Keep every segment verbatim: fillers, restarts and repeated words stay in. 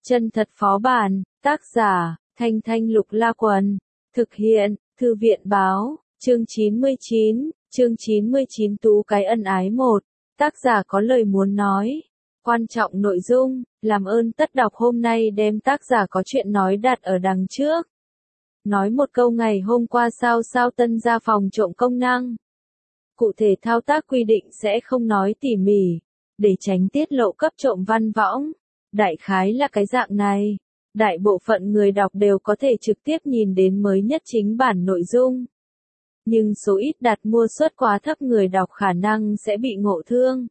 Chân thật phó bản, tác giả, Thanh Thanh Lục La Quần, thực hiện, Thư viện Báo, chương chín mươi chín, chương chín mươi chín Tú cái ân ái một, tác giả có lời muốn nói. Quan trọng nội dung, làm ơn tất đọc hôm nay đem tác giả có chuyện nói đặt ở đằng trước. Nói một câu ngày hôm qua sao sao tân ra phòng trộm công năng. Cụ thể thao tác quy định sẽ không nói tỉ mỉ, để tránh tiết lộ cấp trộm văn võng. Đại khái là cái dạng này. Đại bộ phận người đọc đều có thể trực tiếp nhìn đến mới nhất chính bản nội dung. Nhưng số ít đặt mua suất quá thấp người đọc khả năng sẽ bị ngộ thương.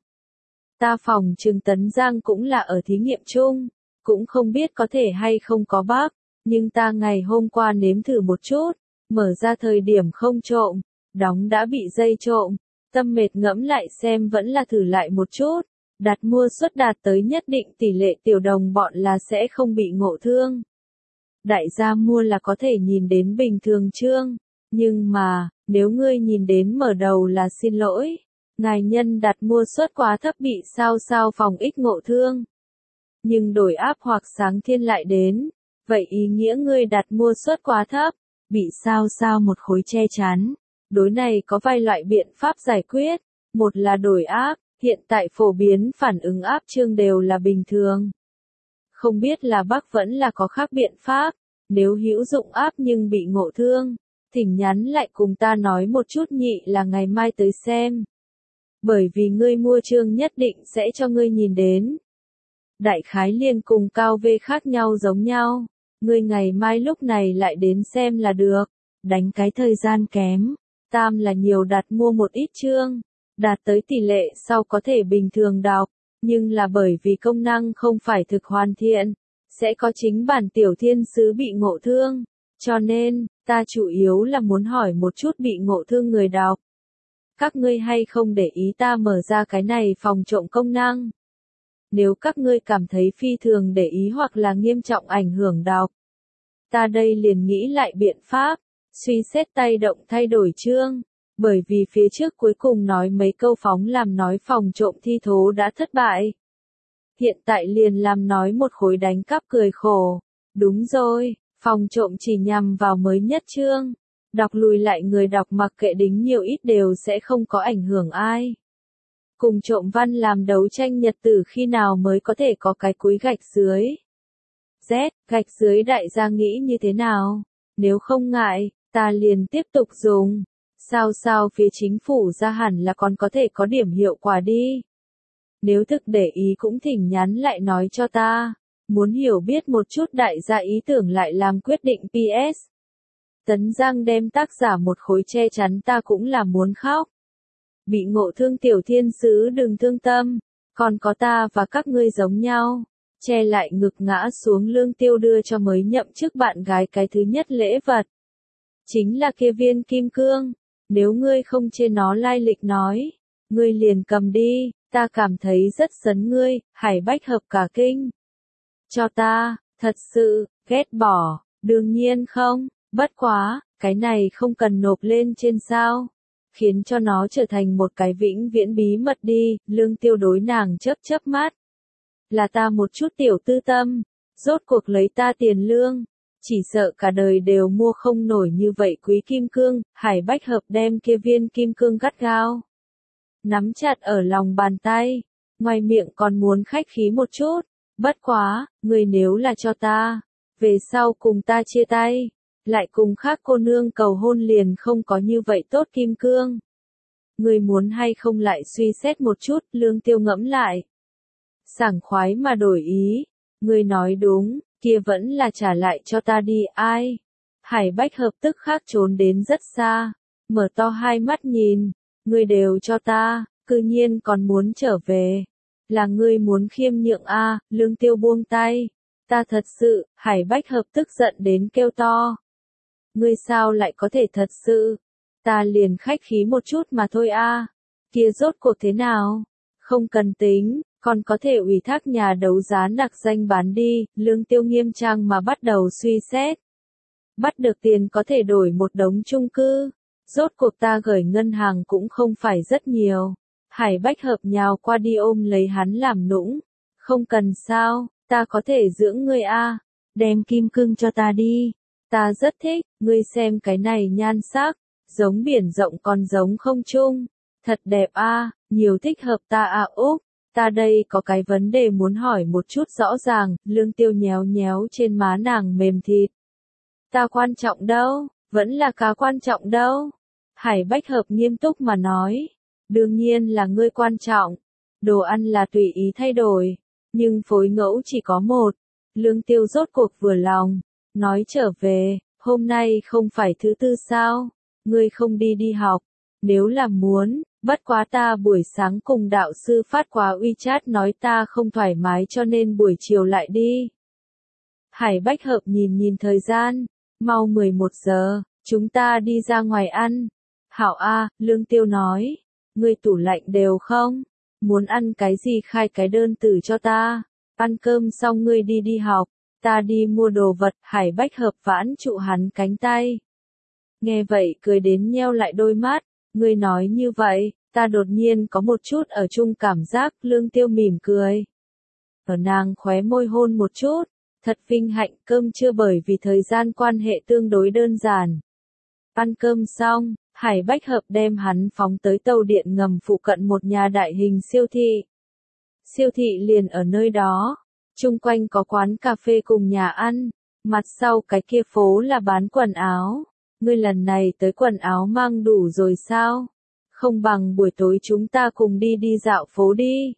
Ta phòng trường Tấn Giang cũng là ở thí nghiệm chung, cũng không biết có thể hay không có bug, nhưng ta ngày hôm qua nếm thử một chút, mở ra thời điểm không trộm, đóng đã bị dây trộm, tâm mệt ngẫm lại xem vẫn là thử lại một chút. Đặt mua suất đạt tới nhất định tỷ lệ tiểu đồng bọn là sẽ không bị ngộ thương. Đại gia mua là có thể nhìn đến bình thường chương, nhưng mà, nếu ngươi nhìn đến mở đầu là xin lỗi, ngài nhân đặt mua suất quá thấp bị sao sao phòng ích ngộ thương. Nhưng đổi áp hoặc sáng thiên lại đến, vậy ý nghĩa ngươi đặt mua suất quá thấp, bị sao sao một khối che chắn. Đối này có vài loại biện pháp giải quyết, một là đổi áp. Hiện tại phổ biến phản ứng áp chương đều là bình thường. Không biết là bác vẫn là có khác biện pháp, nếu hữu dụng áp nhưng bị ngộ thương, thỉnh nhắn lại cùng ta nói một chút nhị là ngày mai tới xem. Bởi vì ngươi mua chương nhất định sẽ cho ngươi nhìn đến. Đại khái liên cùng cao V khác nhau giống nhau, ngươi ngày mai lúc này lại đến xem là được, đánh cái thời gian kém. Tam là nhiều đặt mua một ít chương. Đạt tới tỷ lệ sau có thể bình thường đọc, nhưng là bởi vì công năng không phải thực hoàn thiện, sẽ có chính bản tiểu thiên sứ bị ngộ thương, cho nên, ta chủ yếu là muốn hỏi một chút bị ngộ thương người đọc. Các ngươi hay không để ý ta mở ra cái này phòng trộm công năng? Nếu các ngươi cảm thấy phi thường để ý hoặc là nghiêm trọng ảnh hưởng đọc, ta đây liền nghĩ lại biện pháp, suy xét tay động thay đổi chương. Bởi vì phía trước cuối cùng nói mấy câu phóng làm nói phòng trộm thi thố đã thất bại. Hiện tại liền làm nói một khối đánh cắp cười khổ. Đúng rồi, phòng trộm chỉ nhằm vào mới nhất chương. Đọc lùi lại người đọc mặc kệ đính nhiều ít đều sẽ không có ảnh hưởng ai. Cùng trộm văn làm đấu tranh nhật tử khi nào mới có thể có cái cúi gạch dưới. Z, gạch dưới đại gia nghĩ như thế nào? Nếu không ngại, ta liền tiếp tục dùng. Sao sao phía chính phủ ra hẳn là còn có thể có điểm hiệu quả đi. Nếu thực để ý cũng thỉnh nhắn lại nói cho ta. Muốn hiểu biết một chút đại gia ý tưởng lại làm quyết định pê ét. Tấn Giang đem tác giả một khối che chắn ta cũng là muốn khóc. Bị ngộ thương tiểu thiên sứ đừng thương tâm. Còn có ta và các ngươi giống nhau. Che lại ngực ngã xuống Lương Tiêu đưa cho mới nhậm chức bạn gái cái thứ nhất lễ vật. Chính là kia viên kim cương. Nếu ngươi không chê nó lai lịch nói, ngươi liền cầm đi, ta cảm thấy rất sấn ngươi, Hải Bách Hợp cả kinh. Cho ta, thật sự, ghét bỏ, đương nhiên không, bất quá, cái này không cần nộp lên trên sao. Khiến cho nó trở thành một cái vĩnh viễn bí mật đi, Lương Tiêu đối nàng chớp chớp mắt. Là ta một chút tiểu tư tâm, rốt cuộc lấy ta tiền lương. Chỉ sợ cả đời đều mua không nổi như vậy quý kim cương, Hải Bách Hợp đem kia viên kim cương gắt gao. Nắm chặt ở lòng bàn tay, ngoài miệng còn muốn khách khí một chút, bất quá, người nếu là cho ta, về sau cùng ta chia tay, lại cùng khác cô nương cầu hôn liền không có như vậy tốt kim cương. Người muốn hay không lại suy xét một chút, Lương Tiêu ngẫm lại. Sảng khoái mà đổi ý, người nói đúng. Kia vẫn là trả lại cho ta đi ai. Hải Bách Hợp tức khắc trốn đến rất xa. Mở to hai mắt nhìn. Ngươi đều cho ta. Cư nhiên còn muốn trở về. Là ngươi muốn khiêm nhượng a à, Lương Tiêu buông tay. Ta thật sự. Hải Bách Hợp tức giận đến kêu to. Ngươi sao lại có thể thật sự. Ta liền khách khí một chút mà thôi a à. Kia rốt cuộc thế nào. Không cần tính. Còn có thể ủy thác nhà đấu giá nặc danh bán đi, Lương Tiêu nghiêm trang mà bắt đầu suy xét. Bắt được tiền có thể đổi một đống chung cư. Rốt cuộc ta gửi ngân hàng cũng không phải rất nhiều. Hải Bách Hợp nhào qua đi ôm lấy hắn làm nũng. Không cần sao, ta có thể dưỡng ngươi a. Đem kim cương cho ta đi. Ta rất thích, ngươi xem cái này nhan sắc, giống biển rộng còn giống không trung. Thật đẹp a, nhiều thích hợp ta a Úc. Ta đây có cái vấn đề muốn hỏi một chút rõ ràng, Lương Tiêu nhéo nhéo trên má nàng mềm thịt. Ta quan trọng đâu, vẫn là cá quan trọng đâu. Hải Bách Hợp nghiêm túc mà nói. Đương nhiên là ngươi quan trọng. Đồ ăn là tùy ý thay đổi. Nhưng phối ngẫu chỉ có một. Lương Tiêu rốt cuộc vừa lòng. Nói trở về, hôm nay không phải thứ tư sao? Ngươi không đi đi học. Nếu là muốn, bất quá ta buổi sáng cùng đạo sư phát qua WeChat nói ta không thoải mái cho nên buổi chiều lại đi. Hải Bách Hợp nhìn nhìn thời gian. Mau mười một giờ, chúng ta đi ra ngoài ăn. Hảo A, Lương Tiêu nói. Ngươi tủ lạnh đều không? Muốn ăn cái gì khai cái đơn từ cho ta. Ăn cơm xong ngươi đi đi học. Ta đi mua đồ vật. Hải Bách Hợp vãn trụ hắn cánh tay. Nghe vậy cười đến nheo lại đôi mắt. Ngươi nói như vậy, ta đột nhiên có một chút ở chung cảm giác. Lương Tiêu mỉm cười. Ở nàng khóe môi hôn một chút. Thật vinh hạnh, cơm trưa bởi vì thời gian quan hệ tương đối đơn giản. Ăn cơm xong, Hải Bách Hợp đem hắn phóng tới tàu điện ngầm phụ cận một nhà đại hình siêu thị. Siêu thị liền ở nơi đó. Chung quanh có quán cà phê cùng nhà ăn. Mặt sau cái kia phố là bán quần áo. Ngươi lần này tới quần áo mang đủ rồi sao? Không bằng buổi tối chúng ta cùng đi đi dạo phố đi.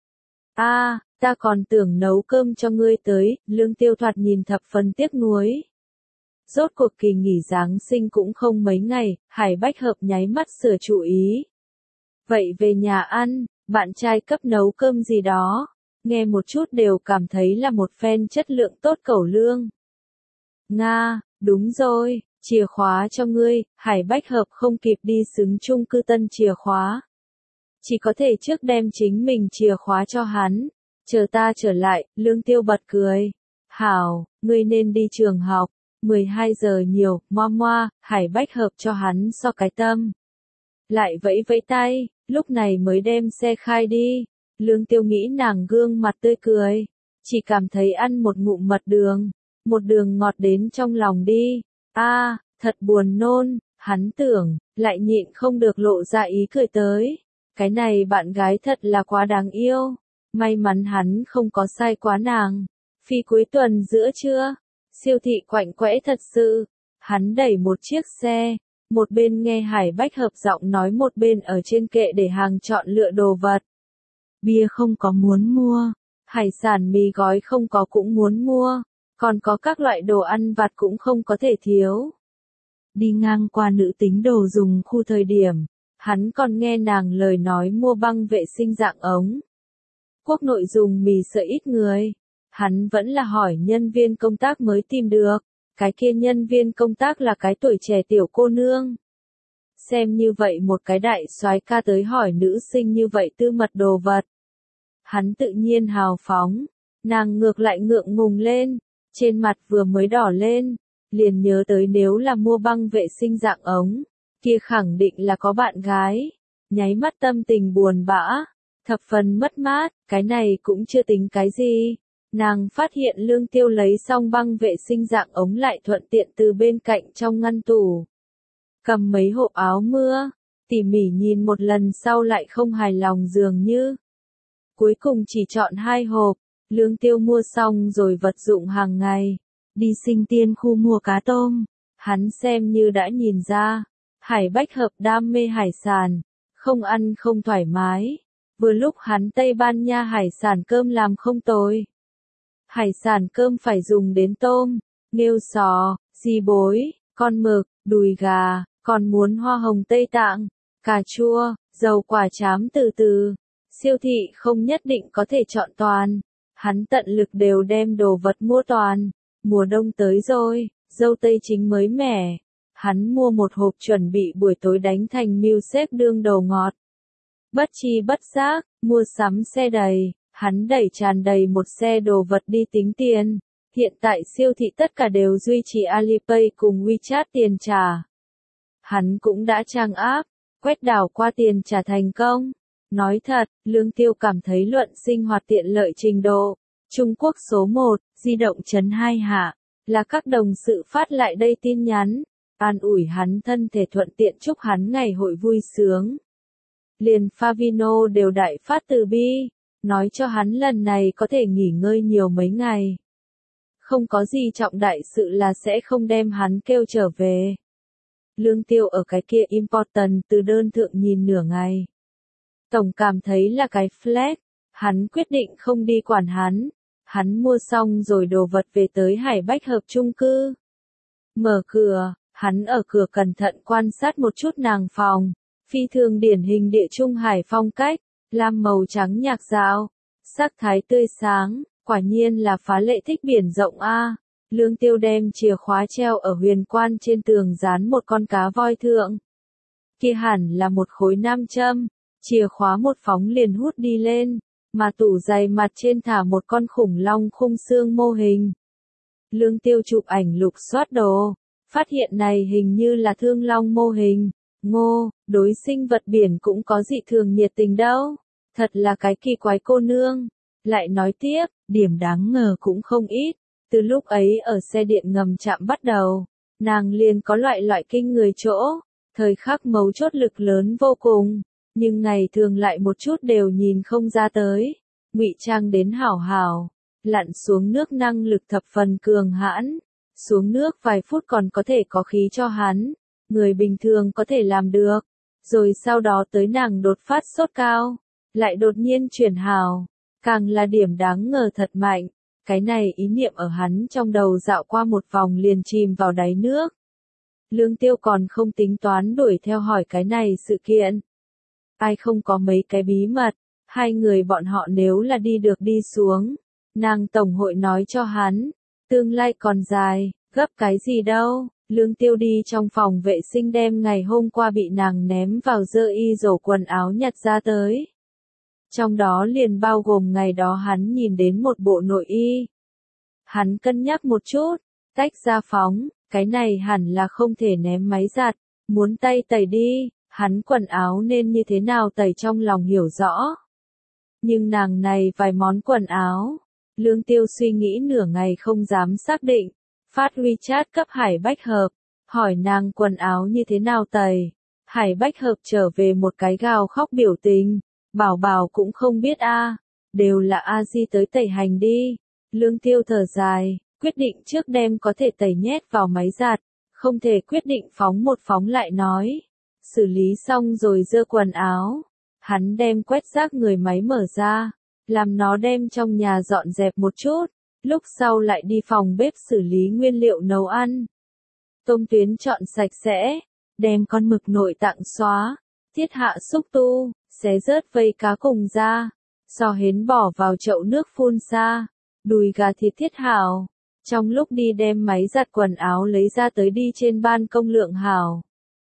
A, ta còn tưởng nấu cơm cho ngươi tới. Lương Tiêu thoạt nhìn thập phần tiếc nuối. Rốt cuộc kỳ nghỉ Giáng sinh cũng không mấy ngày, Hải Bách Hợp nháy mắt sửa chủ ý. Vậy về nhà ăn, bạn trai cấp nấu cơm gì đó, nghe một chút đều cảm thấy là một phen chất lượng tốt cẩu lương. Nga, đúng rồi, chìa khóa cho ngươi. Hải Bách Hợp không kịp đi xứng chung cư tân chìa khóa. Chỉ có thể trước đem chính mình chìa khóa cho hắn. Chờ ta trở lại, Lương Tiêu bật cười. Hảo, ngươi nên đi trường học. mười hai giờ nhiều, moa moa, Hải Bách Hợp cho hắn so cái tâm. Lại vẫy vẫy tay, lúc này mới đem xe khai đi. Lương Tiêu nghĩ nàng gương mặt tươi cười. Chỉ cảm thấy ăn một ngụm mật đường. Một đường ngọt đến trong lòng đi. A, thật buồn nôn, hắn tưởng, lại nhịn không được lộ ra ý cười tới. Cái này bạn gái thật là quá đáng yêu. May mắn hắn không có sai quá nàng. Phi cuối tuần giữa trưa. Siêu thị quạnh quẽ thật sự. Hắn đẩy một chiếc xe. Một bên nghe Hải Bách Hợp giọng nói một bên ở trên kệ để hàng chọn lựa đồ vật. Bia không có muốn mua. Hải sản mì gói không có cũng muốn mua. Còn có các loại đồ ăn vặt cũng không có thể thiếu. Đi ngang qua nữ tính đồ dùng khu thời điểm. Hắn còn nghe nàng lời nói mua băng vệ sinh dạng ống. Quốc nội dùng mì sợi ít người. Hắn vẫn là hỏi nhân viên công tác mới tìm được. Cái kia nhân viên công tác là cái tuổi trẻ tiểu cô nương. Xem như vậy một cái đại soái ca tới hỏi nữ sinh như vậy tư mật đồ vật. Hắn tự nhiên hào phóng. Nàng ngược lại ngượng ngùng lên. Trên mặt vừa mới đỏ lên. Liền nhớ tới nếu là mua băng vệ sinh dạng ống. Kia khẳng định là có bạn gái. Nháy mắt tâm tình buồn bã. Thập phần mất mát. Cái này cũng chưa tính cái gì. Nàng phát hiện Lương Tiêu lấy xong băng vệ sinh dạng ống lại thuận tiện từ bên cạnh trong ngăn tủ. Cầm mấy hộp áo mưa, tỉ mỉ nhìn một lần sau lại không hài lòng dường như. Cuối cùng chỉ chọn hai hộp, Lương Tiêu mua xong rồi vật dụng hàng ngày. Đi Sinh Tiên khu mua cá tôm, hắn xem như đã nhìn ra. Hải Bách Hợp đam mê hải sản, không ăn không thoải mái. Vừa lúc hắn Tây Ban Nha hải sản cơm làm không tồi. Hải sản cơm phải dùng đến tôm, nghêu sò, di bối, con mực, đùi gà, còn muốn hoa hồng Tây Tạng, cà chua, dầu quả chám từ từ. Siêu thị không nhất định có thể chọn toàn. Hắn tận lực đều đem đồ vật mua toàn. Mùa đông tới rồi, dâu tây chính mới mẻ. Hắn mua một hộp chuẩn bị buổi tối đánh thành milkshake đương đầu ngọt. Bất chi bất giác, mua sắm xe đầy. Hắn đẩy tràn đầy một xe đồ vật đi tính tiền. Hiện tại siêu thị tất cả đều duy trì Alipay cùng WeChat tiền trả. Hắn cũng đã trang áp, quét đảo qua tiền trả thành công. Nói thật, Lương Tiêu cảm thấy luận sinh hoạt tiện lợi trình độ. Trung Quốc số một, di động chấm hai hạ, là các đồng sự phát lại đây tin nhắn, an ủi hắn thân thể thuận tiện chúc hắn ngày hội vui sướng. Liền Favino đều đại phát từ bi, nói cho hắn lần này có thể nghỉ ngơi nhiều mấy ngày. Không có gì trọng đại sự là sẽ không đem hắn kêu trở về. Lương Tiêu ở cái kia important từ đơn thượng nhìn nửa ngày. Tổng cảm thấy là cái flag, hắn quyết định không đi quản hắn. Hắn mua xong rồi đồ vật về tới Hải Bách Hợp chung cư. Mở cửa, hắn ở cửa cẩn thận quan sát một chút nàng phòng. Phi thường điển hình địa trung hải phong cách, lam màu trắng nhạc dạo, sắc thái tươi sáng, quả nhiên là phá lệ thích biển rộng a. Lương Tiêu đem chìa khóa treo ở huyền quan trên tường dán một con cá voi thượng. Kia hẳn là một khối nam châm, chìa khóa một phóng liền hút đi lên, mà tủ giày mặt trên thả một con khủng long khung xương mô hình. Lương Tiêu chụp ảnh lục soát đồ, phát hiện này hình như là thương long mô hình. Ngô, đối sinh vật biển cũng có dị thường nhiệt tình đâu. Thật là cái kỳ quái cô nương. Lại nói tiếp, điểm đáng ngờ cũng không ít. Từ lúc ấy ở xe điện ngầm chạm bắt đầu, nàng liền có loại loại kinh người chỗ. Thời khắc mấu chốt lực lớn vô cùng. Nhưng ngày thường lại một chút đều nhìn không ra tới. Ngụy trang đến hảo hảo. Lặn xuống nước năng lực thập phần cường hãn. Xuống nước vài phút còn có thể có khí cho hắn. Người bình thường có thể làm được, rồi sau đó tới nàng đột phát sốt cao, lại đột nhiên chuyển hào, càng là điểm đáng ngờ thật mạnh, cái này ý niệm ở hắn trong đầu dạo qua một vòng liền chìm vào đáy nước. Lương Tiêu còn không tính toán đuổi theo hỏi cái này sự kiện. Ai không có mấy cái bí mật, hai người bọn họ nếu là đi được đi xuống, nàng tổng hội nói cho hắn, tương lai còn dài, gấp cái gì đâu. Lương Tiêu đi trong phòng vệ sinh đem ngày hôm qua bị nàng ném vào dơ y rổ quần áo nhặt ra tới. Trong đó liền bao gồm ngày đó hắn nhìn đến một bộ nội y. Hắn cân nhắc một chút, tách ra phóng, cái này hẳn là không thể ném máy giặt, muốn tay tẩy đi, hắn quần áo nên như thế nào tẩy trong lòng hiểu rõ. Nhưng nàng này vài món quần áo, Lương Tiêu suy nghĩ nửa ngày không dám xác định. Phát WeChat cấp Hải Bách Hợp, hỏi nàng quần áo như thế nào tẩy. Hải Bách Hợp trở về một cái gào khóc biểu tình, bảo bảo cũng không biết a, đều là a di tới tẩy hành đi. Lương Tiêu thở dài, quyết định trước đem có thể tẩy nhét vào máy giặt, không thể quyết định phóng một phóng lại nói. Xử lý xong rồi dơ quần áo, hắn đem quét rác người máy mở ra, làm nó đem trong nhà dọn dẹp một chút. Lúc sau lại đi phòng bếp xử lý nguyên liệu nấu ăn. Tôm tuyến chọn sạch sẽ, đem con mực nội tạng xóa, thiết hạ xúc tu, xé rớt vây cá cùng ra, xò hến bỏ vào chậu nước phun xa, đùi gà thịt thiết hảo. Trong lúc đi đem máy giặt quần áo lấy ra tới đi trên ban công lượng hảo.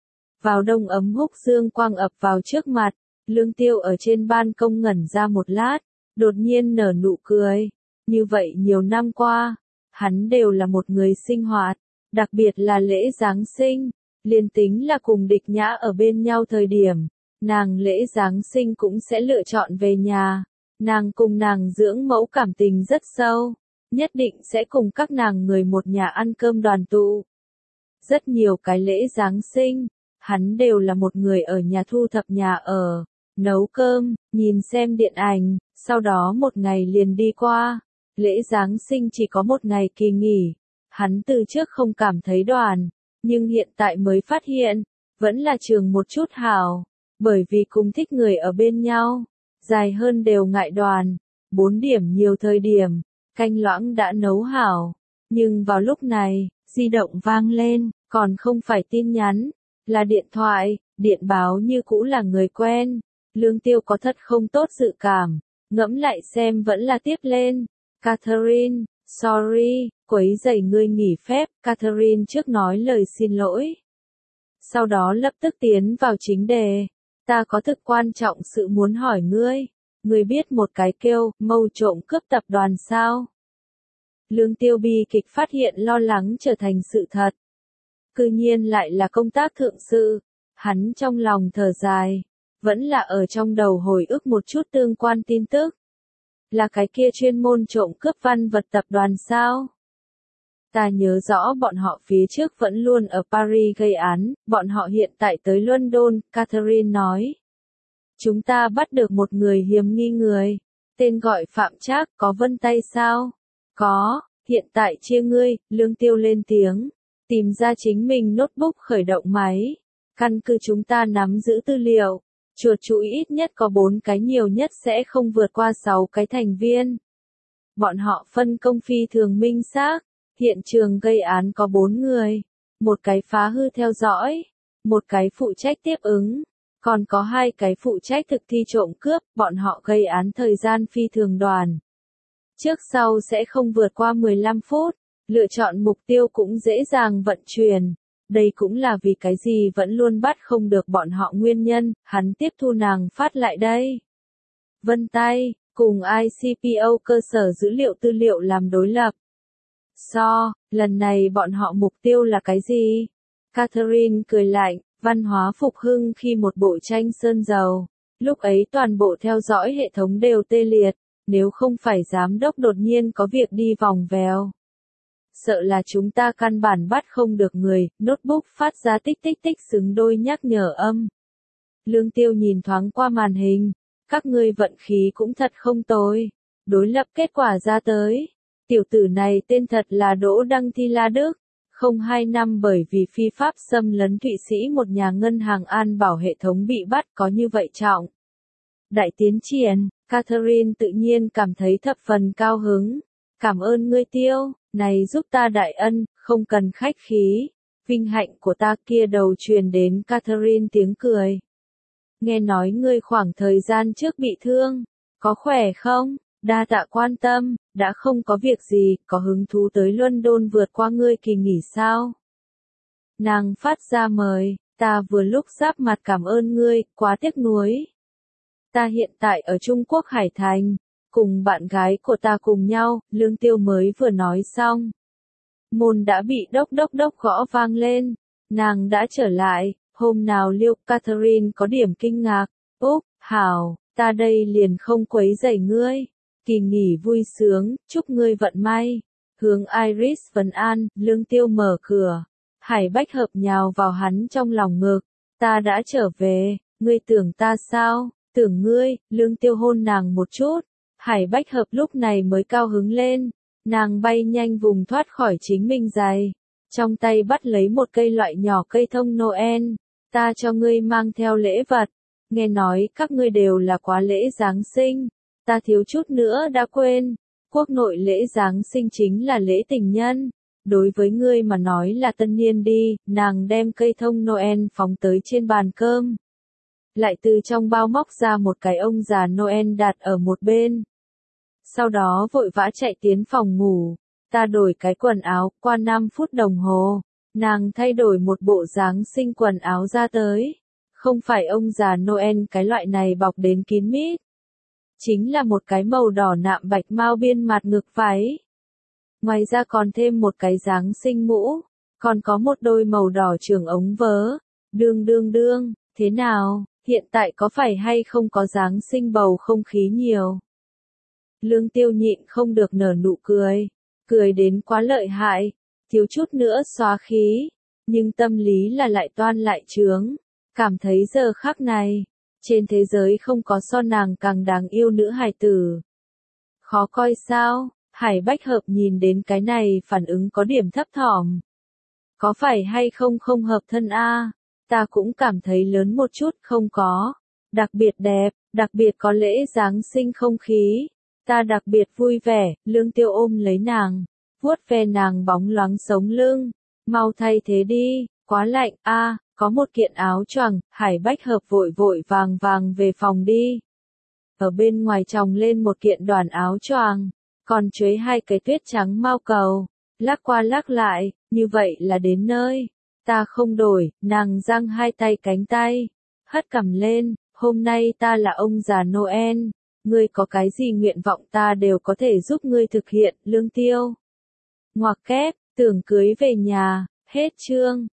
Vào đông ấm húc dương quang ập vào trước mặt, Lương Tiêu ở trên ban công ngẩn ra một lát, đột nhiên nở nụ cười. Như vậy nhiều năm qua, hắn đều là một người sinh hoạt, đặc biệt là lễ Giáng sinh, liên tính là cùng địch nhã ở bên nhau thời điểm, nàng lễ Giáng sinh cũng sẽ lựa chọn về nhà, nàng cùng nàng dưỡng mẫu cảm tình rất sâu, nhất định sẽ cùng các nàng người một nhà ăn cơm đoàn tụ. Rất nhiều cái lễ Giáng sinh, hắn đều là một người ở nhà thu thập nhà ở, nấu cơm, nhìn xem điện ảnh, sau đó một ngày liền đi qua. Lễ Giáng sinh chỉ có một ngày kỳ nghỉ, hắn từ trước không cảm thấy đoàn, nhưng hiện tại mới phát hiện, vẫn là trường một chút hảo, bởi vì cùng thích người ở bên nhau, dài hơn đều ngại đoàn, bốn điểm nhiều thời điểm, canh loãng đã nấu hảo, nhưng vào lúc này, di động vang lên, còn không phải tin nhắn, là điện thoại, điện báo như cũ là người quen, Lương Tiêu có thật không tốt dự cảm, ngẫm lại xem vẫn là tiếp lên. Catherine, sorry, quấy rầy ngươi nghỉ phép, Catherine trước nói lời xin lỗi. Sau đó lập tức tiến vào chính đề, ta có thực quan trọng sự muốn hỏi ngươi, ngươi biết một cái kêu, mâu trộm cướp tập đoàn sao? Lương Tiêu bi kịch phát hiện lo lắng trở thành sự thật. Cư nhiên lại là công tác thượng sự, hắn trong lòng thở dài, vẫn là ở trong đầu hồi ức một chút tương quan tin tức. Là cái kia chuyên môn trộm cướp văn vật tập đoàn sao? Ta nhớ rõ bọn họ phía trước vẫn luôn ở Paris gây án, bọn họ hiện tại tới London, Catherine nói. Chúng ta bắt được một người hiếm nghi người. Tên gọi Phạm Trác, có vân tay sao? Có, hiện tại chia ngươi, Lương Tiêu lên tiếng. Tìm ra chính mình notebook khởi động máy. Căn cứ chúng ta nắm giữ tư liệu. Chuột chuỗi ít nhất có bốn cái, nhiều nhất sẽ không vượt qua sáu cái thành viên. Bọn họ phân công phi thường minh xác. Hiện trường gây án có bốn người. Một cái phá hư theo dõi. Một cái phụ trách tiếp ứng. Còn có hai cái phụ trách thực thi trộm cướp. Bọn họ gây án thời gian phi thường đoàn. Trước sau sẽ không vượt qua mười lăm phút. Lựa chọn mục tiêu cũng dễ dàng vận chuyển. Đây cũng là vì cái gì vẫn luôn bắt không được bọn họ nguyên nhân. Hắn tiếp thu nàng phát lại đây. Vân tay, cùng i xê pê o cơ sở dữ liệu tư liệu làm đối lập. So, lần này bọn họ mục tiêu là cái gì? Catherine cười lạnh, văn hóa phục hưng khi một bộ tranh sơn dầu. Lúc ấy toàn bộ theo dõi hệ thống đều tê liệt, nếu không phải giám đốc đột nhiên có việc đi vòng vèo. Sợ là chúng ta căn bản bắt không được người, notebook phát ra tích tích tích xứng đôi nhắc nhở âm. Lương Tiêu nhìn thoáng qua màn hình, các ngươi vận khí cũng thật không tồi. Đối lập kết quả ra tới. Tiểu tử này tên thật là Đỗ Đăng Thi La Đức, không hai năm bởi vì phi pháp xâm lấn Thụy Sĩ một nhà ngân hàng an bảo hệ thống bị bắt có như vậy trọng. Đại tiến triển, Catherine tự nhiên cảm thấy thập phần cao hứng. Cảm ơn ngươi Tiêu, này giúp ta đại ân, không cần khách khí. Vinh hạnh của ta kia đầu truyền đến Catherine tiếng cười. Nghe nói ngươi khoảng thời gian trước bị thương, có khỏe không? Đa tạ quan tâm, đã không có việc gì, có hứng thú tới London vượt qua ngươi kỳ nghỉ sao? Nàng phát ra mời, ta vừa lúc giáp mặt cảm ơn ngươi, quá tiếc nuối. Ta hiện tại ở Trung Quốc Hải Thành, cùng bạn gái của ta cùng nhau, Lương Tiêu mới vừa nói xong. Môn đã bị đốc đốc đốc gõ vang lên, nàng đã trở lại, hôm nào Liêu Catherine có điểm kinh ngạc, Úc, hảo, ta đây liền không quấy rầy ngươi. Kỳ nghỉ vui sướng, chúc ngươi vận may. Hướng Iris vấn an, Lương Tiêu mở cửa. Hải Bách Hợp nhào vào hắn trong lòng ngực. Ta đã trở về, ngươi tưởng ta sao? Tưởng ngươi, Lương Tiêu hôn nàng một chút. Hải Bách Hợp lúc này mới cao hứng lên. Nàng bay nhanh vùng thoát khỏi chính mình giày. Trong tay bắt lấy một cây loại nhỏ cây thông Noel. Ta cho ngươi mang theo lễ vật. Nghe nói các ngươi đều là quá lễ Giáng sinh. Ta thiếu chút nữa đã quên, quốc nội lễ Giáng sinh chính là lễ tình nhân. Đối với ngươi mà nói là tân niên đi, nàng đem cây thông Noel phóng tới trên bàn cơm. Lại từ trong bao móc ra một cái ông già Noel đặt ở một bên. Sau đó vội vã chạy tiến phòng ngủ. Ta đổi cái quần áo, qua năm phút đồng hồ. Nàng thay đổi một bộ Giáng sinh quần áo ra tới. Không phải ông già Noel cái loại này bọc đến kín mít. Chính là một cái màu đỏ nạm bạch mao biên mặt ngực váy. Ngoài ra còn thêm một cái Giáng sinh mũ, còn có một đôi màu đỏ trường ống vớ. Đương đương đương, thế nào, hiện tại có phải hay không có Giáng sinh bầu không khí nhiều? Lương Tiêu nhịn không được nở nụ cười, cười đến quá lợi hại, thiếu chút nữa xóa khí, nhưng tâm lý là lại toan lại trướng, cảm thấy giờ khắc này. Trên thế giới không có so nàng càng đáng yêu nữ hài tử. Khó coi sao? Hải Bách Hợp nhìn đến cái này phản ứng có điểm thấp thỏm. Có phải hay không không hợp thân a? Ta cũng cảm thấy lớn một chút, không có. Đặc biệt đẹp, đặc biệt có lễ Giáng sinh không khí. Ta đặc biệt vui vẻ, Lương Tiêu ôm lấy nàng, vuốt ve nàng bóng loáng sống lưng. Mau thay thế đi, quá lạnh a. Có một kiện áo choàng, Hải Bách Hợp vội vội vàng vàng về phòng đi. Ở bên ngoài tròng lên một kiện đoàn áo choàng, còn chuối hai cái tuyết trắng mao cầu, lắc qua lắc lại, như vậy là đến nơi. Ta không đổi, nàng giang hai tay cánh tay, hất cằm lên, hôm nay ta là ông già Noel, ngươi có cái gì nguyện vọng ta đều có thể giúp ngươi thực hiện, Lương Tiêu. Ngoặc kép, tưởng cưới về nhà, hết chương.